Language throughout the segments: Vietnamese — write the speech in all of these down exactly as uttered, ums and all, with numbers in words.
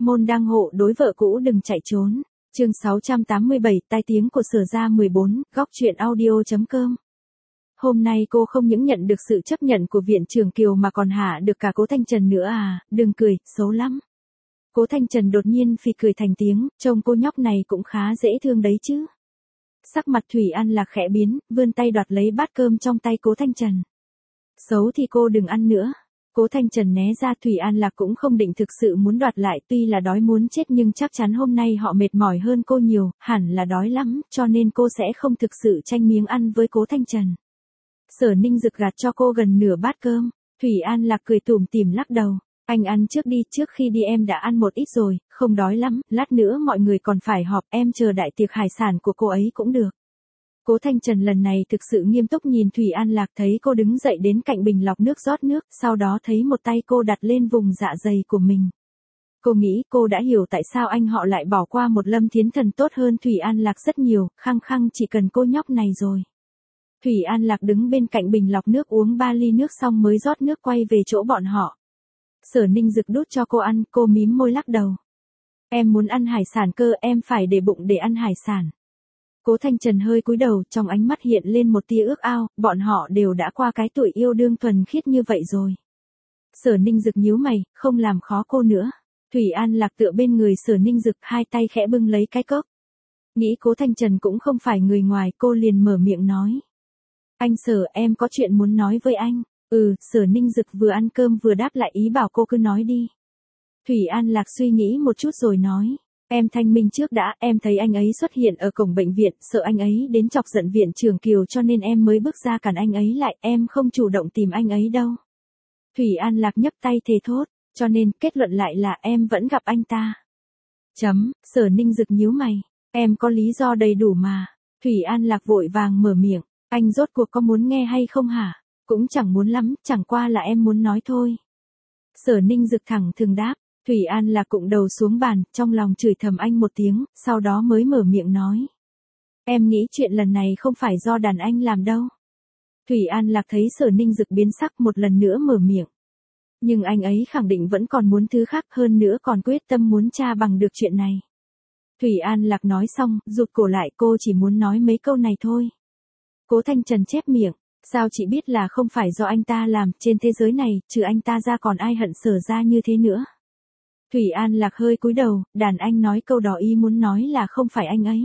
Môn đăng hộ đối vợ cũ đừng chạy trốn. Chương sáu trăm tám mươi bảy, tai tiếng của Sở Gia mười bốn, góc truyện audio.com. Hôm nay cô không những nhận được sự chấp nhận của viện trưởng Kiều mà còn hạ được cả Cố Thanh Trần nữa à, đừng cười, xấu lắm. Cố Thanh Trần đột nhiên phì cười thành tiếng, trông cô nhóc này cũng khá dễ thương đấy chứ. Sắc mặt Thủy An Lạc khẽ biến, vươn tay đoạt lấy bát cơm trong tay Cố Thanh Trần. Xấu thì cô đừng ăn nữa. Cố Thanh Trần né ra. Thủy An Lạc cũng không định thực sự muốn đoạt lại, tuy là đói muốn chết nhưng chắc chắn hôm nay họ mệt mỏi hơn cô nhiều, hẳn là đói lắm, cho nên cô sẽ không thực sự tranh miếng ăn với Cố Thanh Trần. Sở Ninh Dực gạt cho cô gần nửa bát cơm. Thủy An Lạc cười tủm tỉm lắc đầu. Anh ăn trước đi, trước khi đi em đã ăn một ít rồi, không đói lắm, lát nữa mọi người còn phải họp, em chờ đại tiệc hải sản của cô ấy cũng được. Cố Thanh Trần lần này thực sự nghiêm túc nhìn Thủy An Lạc, thấy cô đứng dậy đến cạnh bình lọc nước rót nước, sau đó thấy một tay cô đặt lên vùng dạ dày của mình. Cô nghĩ cô đã hiểu tại sao anh họ lại bỏ qua một Lâm Thiến Thần tốt hơn Thủy An Lạc rất nhiều, khăng khăng chỉ cần cô nhóc này rồi. Thủy An Lạc đứng bên cạnh bình lọc nước uống ba ly nước xong mới rót nước quay về chỗ bọn họ. Sở Ninh Dực đút cho cô ăn, cô mím môi lắc đầu. Em muốn ăn hải sản cơ, em phải để bụng để ăn hải sản. Cố Thanh Trần hơi cúi đầu, trong ánh mắt hiện lên một tia ước ao, bọn họ đều đã qua cái tuổi yêu đương thuần khiết như vậy rồi. Sở Ninh Dực nhíu mày, không làm khó cô nữa. Thủy An Lạc tựa bên người Sở Ninh Dực, hai tay khẽ bưng lấy cái cốc. Nghĩ Cố Thanh Trần cũng không phải người ngoài, cô liền mở miệng nói. Anh Sở, em có chuyện muốn nói với anh. Ừ, Sở Ninh Dực vừa ăn cơm vừa đáp lại ý bảo cô cứ nói đi. Thủy An Lạc suy nghĩ một chút rồi nói. Em thanh minh trước đã, em thấy anh ấy xuất hiện ở cổng bệnh viện, sợ anh ấy đến chọc giận viện trưởng Kiều cho nên em mới bước ra cản anh ấy lại, em không chủ động tìm anh ấy đâu. Thủy An Lạc nhấp tay thề thốt, cho nên kết luận lại là em vẫn gặp anh ta. Chấm, Sở Ninh Dực nhíu mày, em có lý do đầy đủ mà. Thủy An Lạc vội vàng mở miệng, anh rốt cuộc có muốn nghe hay không hả? Cũng chẳng muốn lắm, chẳng qua là em muốn nói thôi. Sở Ninh Dực thẳng thừng đáp. Thủy An Lạc cụng đầu xuống bàn, trong lòng chửi thầm anh một tiếng, sau đó mới mở miệng nói. Em nghĩ chuyện lần này không phải do đàn anh làm đâu. Thủy An Lạc thấy Sở Ninh Dực biến sắc một lần nữa mở miệng. Nhưng anh ấy khẳng định vẫn còn muốn thứ khác, hơn nữa còn quyết tâm muốn tra bằng được chuyện này. Thủy An Lạc nói xong, rụt cổ lại, cô chỉ muốn nói mấy câu này thôi. Cố Thanh Trần chép miệng, sao chị biết là không phải do anh ta làm, trên thế giới này, trừ anh ta ra còn ai hận Sở ra như thế nữa. Thủy An Lạc hơi cúi đầu, đàn anh nói câu đó ý muốn nói là không phải anh ấy.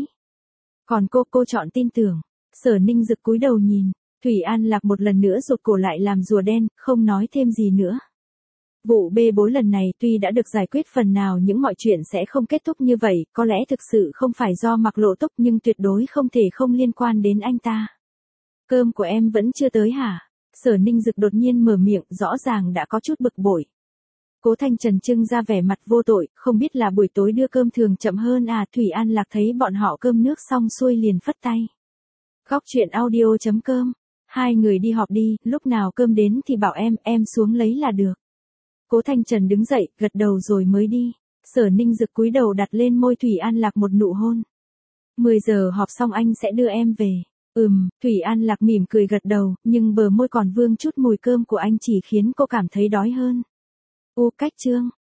Còn cô, cô chọn tin tưởng. Sở Ninh Dực cúi đầu nhìn, Thủy An Lạc một lần nữa rụt cổ lại làm rùa đen, không nói thêm gì nữa. Vụ bê bối lần này tuy đã được giải quyết phần nào nhưng mọi chuyện sẽ không kết thúc như vậy, có lẽ thực sự không phải do Mạc Lộ Túc nhưng tuyệt đối không thể không liên quan đến anh ta. Cơm của em vẫn chưa tới hả? Sở Ninh Dực đột nhiên mở miệng, rõ ràng đã có chút bực bội. Cố Thanh Trần trưng ra vẻ mặt vô tội, không biết là buổi tối đưa cơm thường chậm hơn à. Thủy An Lạc thấy bọn họ cơm nước xong xuôi liền phất tay. Góc truyện audio.com. Hai người đi họp đi, lúc nào cơm đến thì bảo em, em xuống lấy là được. Cố Thanh Trần đứng dậy, gật đầu rồi mới đi. Sở Ninh Dực cúi đầu đặt lên môi Thủy An Lạc một nụ hôn. mười giờ họp xong anh sẽ đưa em về. Ừm, Thủy An Lạc mỉm cười gật đầu, nhưng bờ môi còn vương chút mùi cơm của anh chỉ khiến cô cảm thấy đói hơn. U cách chương.